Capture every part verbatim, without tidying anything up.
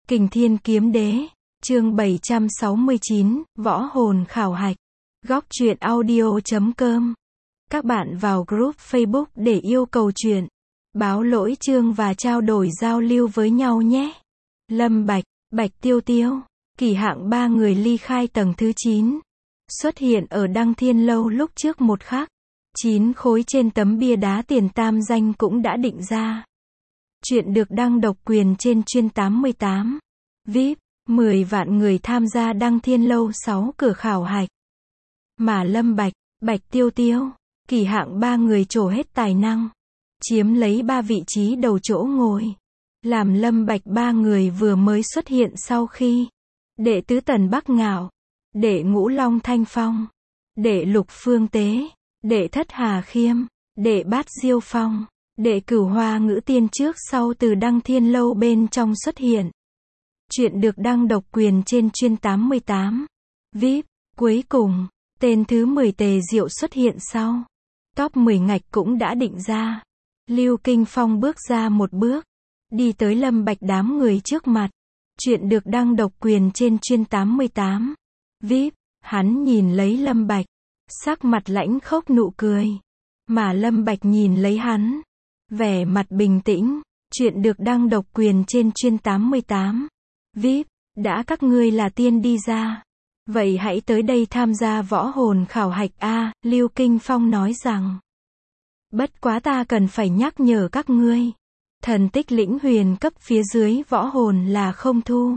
Kình Thiên Kiếm Đế, chương bảy trăm sáu mươi chín, Võ Hồn Khảo Hạch. Góc truyện audio chấm com. Các bạn vào group Facebook để yêu cầu truyện, báo lỗi chương và trao đổi giao lưu với nhau nhé. Lâm Bạch, Bạch Tiêu Tiêu, kỳ hạng ba người ly khai tầng thứ chín. Xuất hiện ở Đăng Thiên Lâu lúc trước một khắc. Chín khối trên tấm bia đá tiền tam danh cũng đã định ra. Chuyện được đăng độc quyền trên chuyên tám mươi tám. vê i pê, mười vạn người tham gia Đăng Thiên Lâu sáu cửa khảo hạch. Mà Lâm Bạch, Bạch Tiêu Tiêu, kỳ hạng ba người trổ hết tài năng, chiếm lấy ba vị trí đầu chỗ ngồi. Làm Lâm Bạch ba người vừa mới xuất hiện sau khi đệ tứ Tần Bắc Ngạo, đệ ngũ Long Thanh Phong, đệ lục Phương Tế, đệ thất Hà Khiêm, đệ bát Diêu Phong, đệ cửu Hoa Ngữ Tiên trước sau từ Đăng Thiên Lâu bên trong xuất hiện. Chuyện được đăng độc quyền trên chuyên tám mươi tám. vê i pê, cuối cùng, tên thứ mười Tề Diệu xuất hiện sau. Top mười ngạch cũng đã định ra. Lưu Kinh Phong bước ra một bước, đi tới Lâm Bạch đám người trước mặt. Chuyện được đăng độc quyền trên chuyên tám mươi tám. vê i pê, hắn nhìn lấy Lâm Bạch, sắc mặt lãnh khốc nụ cười. Mà Lâm Bạch nhìn lấy hắn, vẻ mặt bình tĩnh. Chuyện được đăng độc quyền trên chuyên tám mươi tám. vê i pê, đã các ngươi là tiên đi ra, vậy hãy tới đây tham gia võ hồn khảo hạch a. Lưu Kinh Phong nói rằng, bất quá ta cần phải nhắc nhở các ngươi, thần tích lĩnh huyền cấp phía dưới võ hồn là không thu.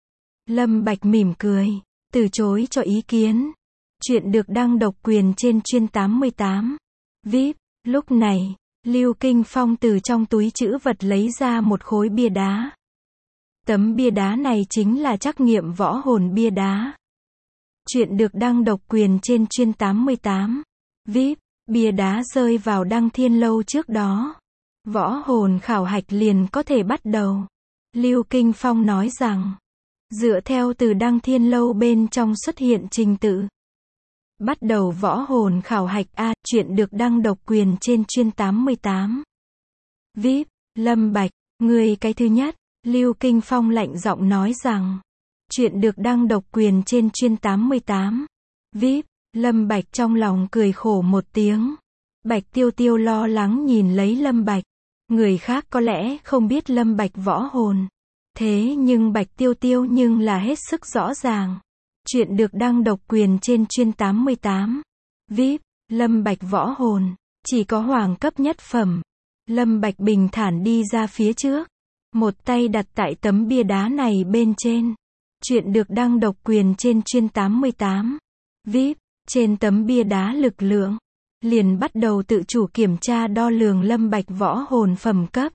Lâm Bạch mỉm cười, từ chối cho ý kiến. Chuyện được đăng độc quyền trên chuyên tám mươi tám. vê i pê, lúc này, Lưu Kinh Phong từ trong túi trữ vật lấy ra một khối bia đá. Tấm bia đá này chính là trắc nghiệm võ hồn bia đá. Chuyện được đăng độc quyền trên chuyên tám mươi tám. vê i pê, bia đá rơi vào Đăng Thiên Lâu trước đó, võ hồn khảo hạch liền có thể bắt đầu. Lưu Kinh Phong nói rằng, dựa theo từ Đăng Thiên Lâu bên trong xuất hiện trình tự, bắt đầu võ hồn khảo hạch a. Chuyện được đăng độc quyền trên chuyên tám mươi tám. vê i pê, Lâm Bạch, người cái thứ nhất. Lưu Kinh Phong lạnh giọng nói rằng, chuyện được đăng độc quyền trên chuyên tám mươi tám. vê i pê, Lâm Bạch trong lòng cười khổ một tiếng. Bạch Tiêu Tiêu lo lắng nhìn lấy Lâm Bạch. Người khác có lẽ không biết Lâm Bạch võ hồn, thế nhưng Bạch Tiêu Tiêu nhưng là hết sức rõ ràng. Chuyện được đăng độc quyền trên chuyên tám mươi tám. vê i pê, Lâm Bạch võ hồn, chỉ có hoàng cấp nhất phẩm. Lâm Bạch bình thản đi ra phía trước, một tay đặt tại tấm bia đá này bên trên. Chuyện được đăng độc quyền trên chuyên tám mươi tám. vê i pê, trên tấm bia đá lực lượng, liền bắt đầu tự chủ kiểm tra đo lường Lâm Bạch võ hồn phẩm cấp.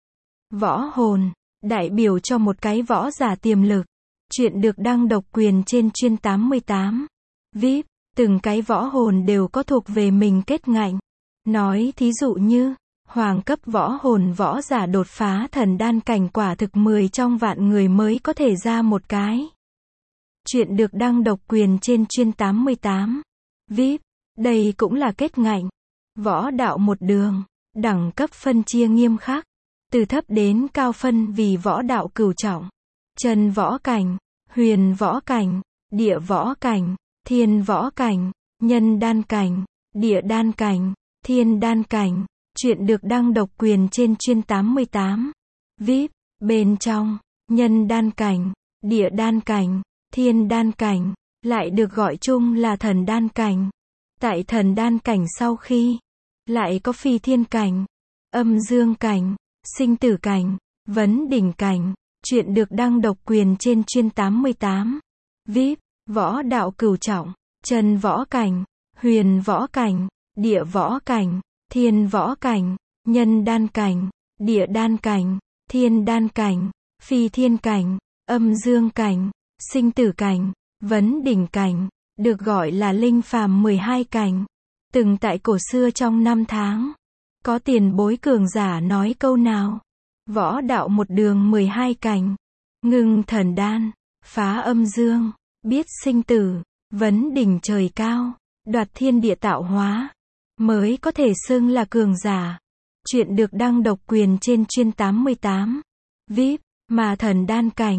Võ hồn, đại biểu cho một cái võ giả tiềm lực. Chuyện được đăng độc quyền trên chuyên tám mươi tám. vê i pê, từng cái võ hồn đều có thuộc về mình kết ngạnh. Nói thí dụ như, hoàng cấp võ hồn võ giả đột phá thần đan cảnh quả thực mười trong vạn người mới có thể ra một cái. Chuyện được đăng độc quyền trên chuyên tám mươi tám. vê i pê, đây cũng là kết ngạnh. Võ đạo một đường, đẳng cấp phân chia nghiêm khắc, từ thấp đến cao phân vì võ đạo cửu trọng. Chân võ cảnh, huyền võ cảnh, địa võ cảnh, thiên võ cảnh, nhân đan cảnh, địa đan cảnh, thiên đan cảnh. Chuyện được đăng độc quyền trên chuyên tám mươi tám. vê i pê, bên trong, nhân đan cảnh, địa đan cảnh, thiên đan cảnh, lại được gọi chung là thần đan cảnh. Tại thần đan cảnh sau khi, lại có phi thiên cảnh, âm dương cảnh, sinh tử cảnh, vấn đỉnh cảnh. Chuyện được đăng độc quyền trên chuyên tám mươi tám. vê i pê, võ đạo cửu trọng, chân võ cảnh, huyền võ cảnh, địa võ cảnh, thiên võ cảnh, nhân đan cảnh, địa đan cảnh, thiên đan cảnh, phi thiên cảnh, âm dương cảnh, sinh tử cảnh, vấn đỉnh cảnh, được gọi là linh phàm mười hai cảnh. Từng tại cổ xưa trong năm tháng, có tiền bối cường giả nói câu nào, võ đạo một đường mười hai cảnh, ngưng thần đan, phá âm dương, biết sinh tử, vấn đỉnh trời cao, đoạt thiên địa tạo hóa, mới có thể xưng là cường giả. Chuyện được đăng độc quyền trên chuyên tám mươi tám. vê i pê, mà thần đan cảnh,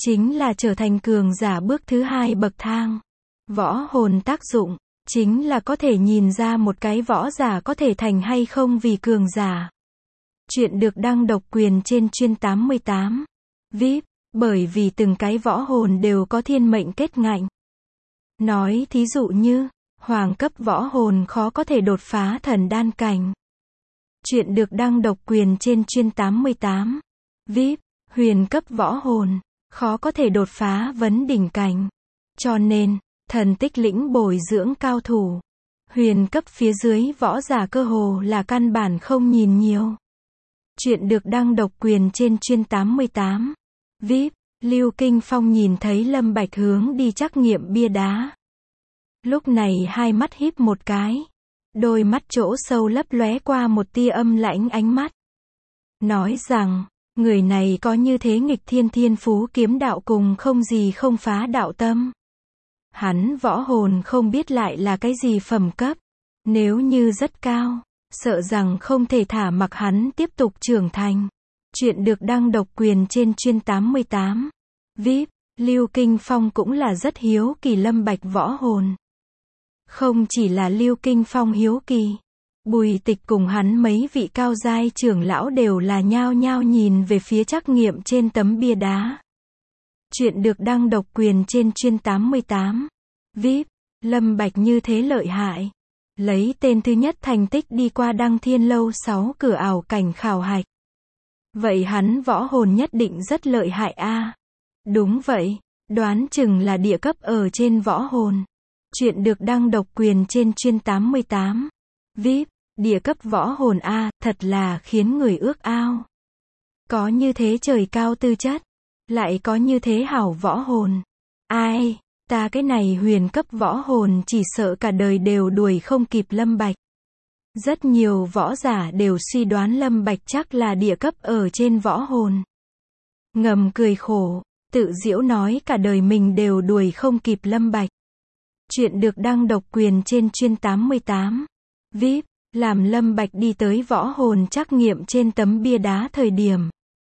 chính là trở thành cường giả bước thứ hai bậc thang. Võ hồn tác dụng, chính là có thể nhìn ra một cái võ giả có thể thành hay không vì cường giả. Chuyện được đăng độc quyền trên chuyên tám mươi tám. vê i pê, bởi vì từng cái võ hồn đều có thiên mệnh kết ngạnh. Nói thí dụ như, hoàng cấp võ hồn khó có thể đột phá thần đan cảnh. Chuyện được đăng độc quyền trên chuyên tám mươi tám. vê i pê, huyền cấp võ hồn, khó có thể đột phá vấn đỉnh cảnh. Cho nên, thần tích lĩnh bồi dưỡng cao thủ. Huyền cấp phía dưới võ giả cơ hồ là căn bản không nhìn nhiều. Chuyện được đăng độc quyền trên chuyên tám mươi tám. vê i pê, Lưu Kinh Phong nhìn thấy Lâm Bạch hướng đi trắc nghiệm bia đá. Lúc này hai mắt híp một cái. Đôi mắt chỗ sâu lấp lóe qua một tia âm lãnh ánh mắt. Nói rằng, người này có như thế nghịch thiên thiên phú kiếm đạo cùng không gì không phá đạo tâm. Hắn võ hồn không biết lại là cái gì phẩm cấp. Nếu như rất cao, sợ rằng không thể thả mặc hắn tiếp tục trưởng thành. Chuyện được đăng độc quyền trên chuyên tám mươi tám. vê i pê, Lưu Kinh Phong cũng là rất hiếu kỳ Lâm Bạch võ hồn. Không chỉ là Lưu Kinh Phong hiếu kỳ, Bùi Tịch cùng hắn mấy vị cao giai trưởng lão đều là nhao nhao nhìn về phía trắc nghiệm trên tấm bia đá. Chuyện được đăng độc quyền trên chuyên tám mươi tám. vê i pê, Lâm Bạch như thế lợi hại. Lấy tên thứ nhất thành tích đi qua Đăng Thiên Lâu sáu cửa ảo cảnh khảo hạch. Vậy hắn võ hồn nhất định rất lợi hại a. Đúng vậy, đoán chừng là địa cấp ở trên võ hồn. Chuyện được đăng độc quyền trên chuyên tám mươi tám. vê i pê, địa cấp võ hồn a, thật là khiến người ước ao. Có như thế trời cao tư chất, lại có như thế hảo võ hồn. Ai, ta cái này huyền cấp võ hồn chỉ sợ cả đời đều đuổi không kịp Lâm Bạch. Rất nhiều võ giả đều suy đoán Lâm Bạch chắc là địa cấp ở trên võ hồn. Ngầm cười khổ, tự giễu nói cả đời mình đều đuổi không kịp Lâm Bạch. Chuyện được đăng độc quyền trên chuyên tám mươi tám. vê i pê, làm Lâm Bạch đi tới võ hồn trắc nghiệm trên tấm bia đá thời điểm.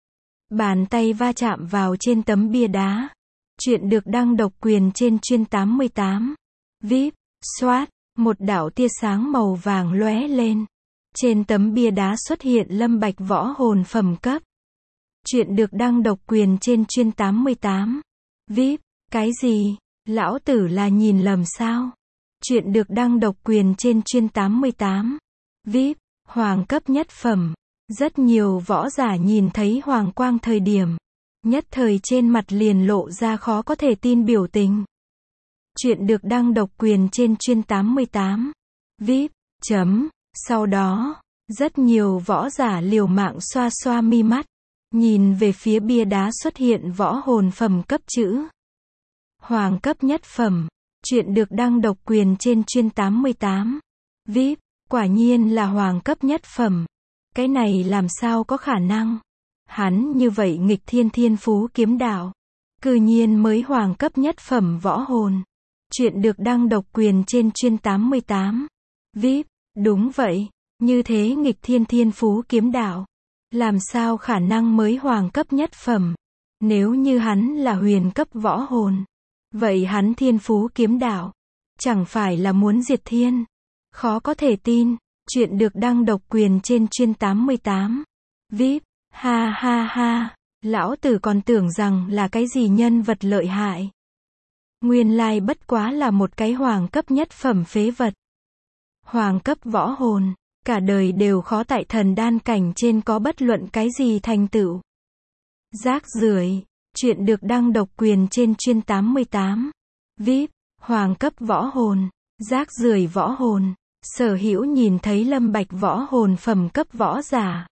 Bàn tay va chạm vào trên tấm bia đá. Chuyện được đăng độc quyền trên chuyên tám mươi tám. vê i pê, xoát, một đạo tia sáng màu vàng lóe lên. Trên tấm bia đá xuất hiện Lâm Bạch võ hồn phẩm cấp. Chuyện được đăng độc quyền trên chuyên tám mươi tám. vê i pê, cái gì? Lão tử là nhìn lầm sao? Chuyện được đăng độc quyền trên chuyên tám mươi tám. vê i pê, hoàng cấp nhất phẩm. Rất nhiều võ giả nhìn thấy hoàng quang thời điểm. Nhất thời trên mặt liền lộ ra khó có thể tin biểu tình. Chuyện được đăng độc quyền trên chuyên tám mươi tám. vê i pê, chấm. Sau đó, rất nhiều võ giả liều mạng xoa xoa mi mắt. Nhìn về phía bia đá xuất hiện võ hồn phẩm cấp chữ. Hoàng cấp nhất phẩm. Chuyện được đăng độc quyền trên chuyên tám mươi tám. vê i pê, quả nhiên là hoàng cấp nhất phẩm. Cái này làm sao có khả năng? Hắn như vậy nghịch thiên thiên phú kiếm đạo. Cư nhiên mới hoàng cấp nhất phẩm võ hồn. Chuyện được đăng độc quyền trên chuyên tám mươi tám. vê i pê, đúng vậy, như thế nghịch thiên thiên phú kiếm đạo. Làm sao khả năng mới hoàng cấp nhất phẩm? Nếu như hắn là huyền cấp võ hồn. Vậy hắn thiên phú kiếm đạo. Chẳng phải là muốn diệt thiên. Khó có thể tin. Chuyện được đăng độc quyền trên chuyên tám mươi tám. vê i pê, ha ha ha. Lão tử còn tưởng rằng là cái gì nhân vật lợi hại. Nguyên lai bất quá là một cái hoàng cấp nhất phẩm phế vật. Hoàng cấp võ hồn. Cả đời đều khó tại thần đan cảnh trên có bất luận cái gì thành tựu. Rác rưởi. Chuyện được đăng độc quyền trên chuyên tám mươi tám. vê i pê, hoàng cấp võ hồn. Rác rưởi võ hồn. Sở hữu nhìn thấy Lâm Bạch võ hồn phẩm cấp võ giả.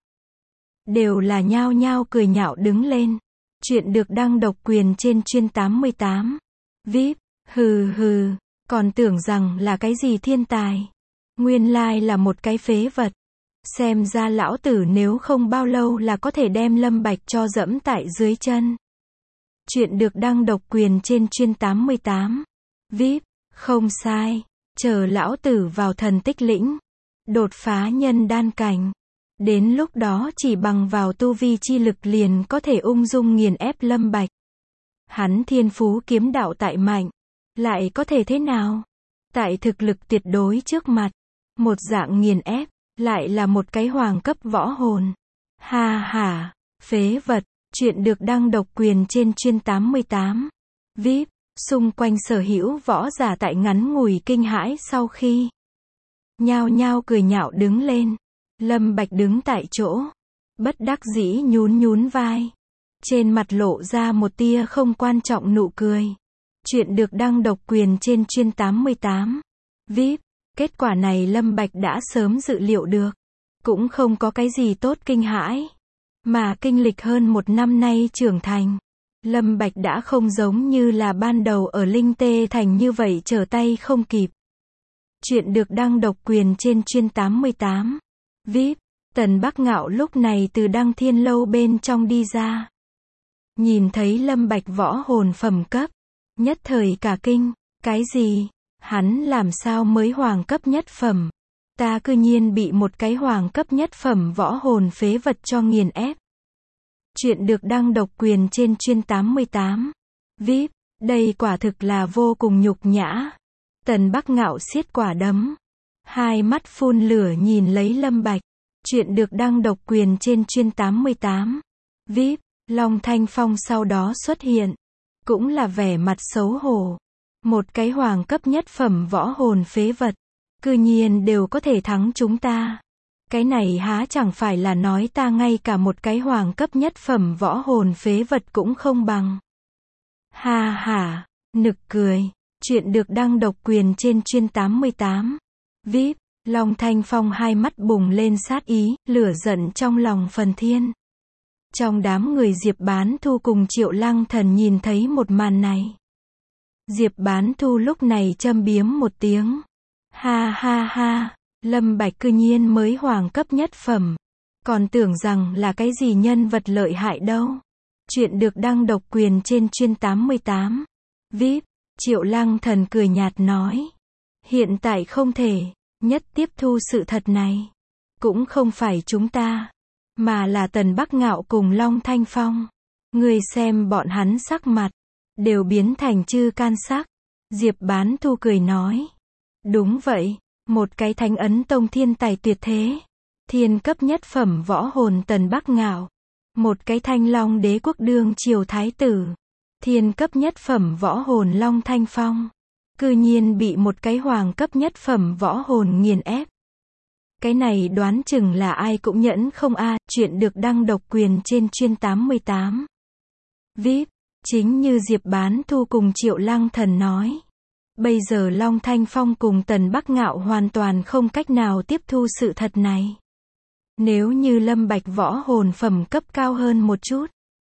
Đều là nhao nhao cười nhạo đứng lên. Chuyện được đăng độc quyền trên chuyên tám mươi tám. vê i pê, hừ hừ, còn tưởng rằng là cái gì thiên tài. Nguyên lai là một cái phế vật. Xem ra lão tử nếu không bao lâu là có thể đem Lâm Bạch cho dẫm tại dưới chân. Chuyện được đăng độc quyền trên chuyên tám mươi tám. vê i pê, không sai. Chờ lão tử vào thần tích lĩnh. Đột phá nhân đan cảnh. Đến lúc đó chỉ bằng vào tu vi chi lực liền có thể ung dung nghiền ép Lâm Bạch. Hắn thiên phú kiếm đạo tại mạnh. Lại có thể thế nào? Tại thực lực tuyệt đối trước mặt. Một dạng nghiền ép. Lại là một cái hoàng cấp võ hồn. Ha ha. Phế vật. Chuyện được đăng độc quyền trên chuyên tám mươi tám. vê i pê. Xung quanh sở hữu võ giả tại ngắn ngủi kinh hãi sau khi nhao nhao cười nhạo đứng lên. Lâm Bạch đứng tại chỗ. Bất đắc dĩ nhún nhún vai. Trên mặt lộ ra một tia không quan trọng nụ cười. Chuyện được đăng độc quyền trên chuyên tám mươi tám. vê i pê. Kết quả này Lâm Bạch đã sớm dự liệu được. Cũng không có cái gì tốt kinh hãi. Mà kinh lịch hơn một năm nay trưởng thành. Lâm Bạch đã không giống như là ban đầu ở Linh Tê Thành như vậy trở tay không kịp. Chuyện được đăng độc quyền trên chuyên tám mươi tám. vê i pê. Tần Bắc Ngạo lúc này từ Đăng Thiên Lâu bên trong đi ra. Nhìn thấy Lâm Bạch võ hồn phẩm cấp. Nhất thời cả kinh. Cái gì? Hắn làm sao mới hoàng cấp nhất phẩm? Ta cư nhiên bị một cái hoàng cấp nhất phẩm võ hồn phế vật cho nghiền ép. Chuyện được đăng độc quyền trên chuyên tám mươi tám. vê i pê. Đây quả thực là vô cùng nhục nhã. Tần Bắc Ngạo siết quả đấm. Hai mắt phun lửa nhìn lấy Lâm Bạch. Chuyện được đăng độc quyền trên chuyên tám mươi tám. vê i pê. Long Thanh Phong sau đó xuất hiện. Cũng là vẻ mặt xấu hổ. Một cái hoàng cấp nhất phẩm võ hồn phế vật. Cư nhiên đều có thể thắng chúng ta. Cái này há chẳng phải là nói ta ngay cả một cái hoàng cấp nhất phẩm võ hồn phế vật cũng không bằng. Ha ha, nực cười. Chuyện được đăng độc quyền trên chuyên tám mươi tám. vê i pê. Long Thanh Phong hai mắt bùng lên sát ý, lửa giận trong lòng phần thiên. Trong đám người Diệp Bán Thu cùng Triệu Lăng Thần nhìn thấy một màn này. Diệp Bán Thu lúc này châm biếm một tiếng. Ha ha ha, Lâm Bạch cư nhiên mới hoàng cấp nhất phẩm. Còn tưởng rằng là cái gì nhân vật lợi hại đâu. Chuyện được đăng độc quyền trên chuyên tám mươi tám. vê i pê. Triệu Lăng Thần cười nhạt nói. Hiện tại không thể nhất tiếp thu sự thật này. Cũng không phải chúng ta. Mà là Tần Bắc Ngạo cùng Long Thanh Phong. Người xem bọn hắn sắc mặt. Đều biến thành chư can sắc. Diệp Bán Thu cười nói. Đúng vậy. Một cái Thánh Ấn Tông thiên tài tuyệt thế. Thiên cấp nhất phẩm võ hồn Tần Bắc Ngạo. Một cái Thanh Long Đế quốc đương triều thái tử. Thiên cấp nhất phẩm võ hồn Long Thanh Phong. Cư nhiên bị một cái hoàng cấp nhất phẩm võ hồn nghiền ép. Cái này đoán chừng là ai cũng nhẫn không a. Chuyện được đăng độc quyền trên chuyên tám mươi tám. vê i pê. Chính như Diệp Bán Thu cùng Triệu Lăng Thần nói. Bây giờ Long Thanh Phong cùng Tần Bắc Ngạo hoàn toàn không cách nào tiếp thu sự thật này. Nếu như Lâm Bạch võ hồn phẩm cấp cao hơn một chút.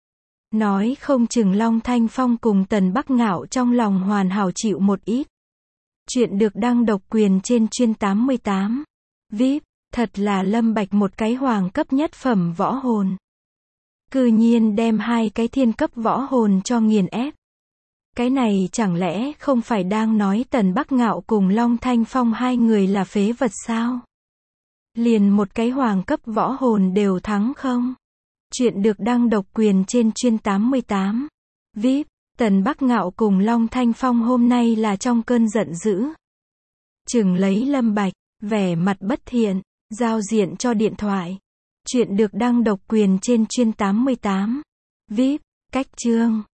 Nói không chừng Long Thanh Phong cùng Tần Bắc Ngạo trong lòng hoàn hảo chịu một ít. Chuyện được đăng độc quyền trên chuyên tám mươi tám. vê i pê. Thật là Lâm Bạch một cái hoàng cấp nhất phẩm võ hồn. Cư nhiên đem hai cái thiên cấp võ hồn cho nghiền ép. Cái này chẳng lẽ không phải đang nói Tần Bắc Ngạo cùng Long Thanh Phong hai người là phế vật sao? Liền một cái hoàng cấp võ hồn đều thắng không? Chuyện được đăng độc quyền trên chuyên tám mươi tám. vê i pê. Tần Bắc Ngạo cùng Long Thanh Phong hôm nay là trong cơn giận dữ. Chừng lấy Lâm Bạch, vẻ mặt bất thiện, giao diện cho điện thoại. Chuyện được đăng độc quyền trên chuyên tám mươi tám. vê i pê. Cách chương.